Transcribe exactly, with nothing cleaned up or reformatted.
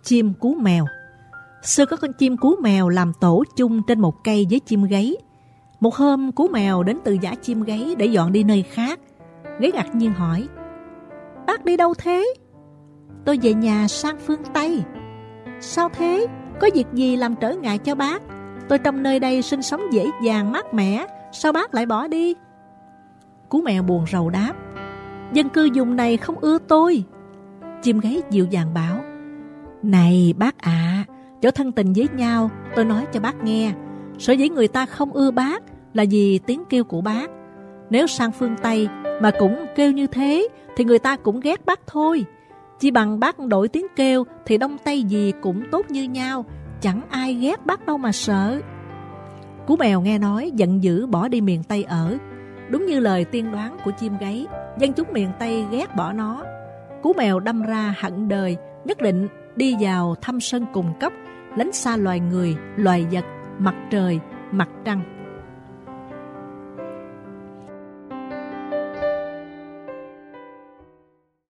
Chim cú mèo. Xưa có con chim cú mèo làm tổ chung trên một cây với chim gáy. Một hôm cú mèo đến từ dã chim gáy để dọn đi nơi khác. Gáy ngạc nhiên hỏi: Bác đi đâu thế? Tôi về nhà sang phương Tây. Sao thế? Có việc gì làm trở ngại cho bác? Tôi trong nơi đây sinh sống dễ dàng mát mẻ, sao bác lại bỏ đi? Cú mèo buồn rầu đáp: Dân cư vùng này không ưa tôi. Chim gáy dịu dàng bảo: Này bác ạ, à, chỗ thân tình với nhau, tôi nói cho bác nghe. Sở dĩ người ta không ưa bác là vì tiếng kêu của bác. Nếu sang phương Tây mà cũng kêu như thế thì người ta cũng ghét bác thôi. Chỉ bằng bác đổi tiếng kêu thì Đông Tây gì cũng tốt như nhau, chẳng ai ghét bác đâu mà sợ. Cú mèo nghe nói giận dữ bỏ đi miền Tây ở. Đúng như lời tiên đoán của chim gáy, dân chúng miền Tây ghét bỏ nó. Cú mèo đâm ra hận đời, nhất định đi vào thăm sân cùng cốc, lánh xa loài người, loài vật, mặt trời, mặt trăng.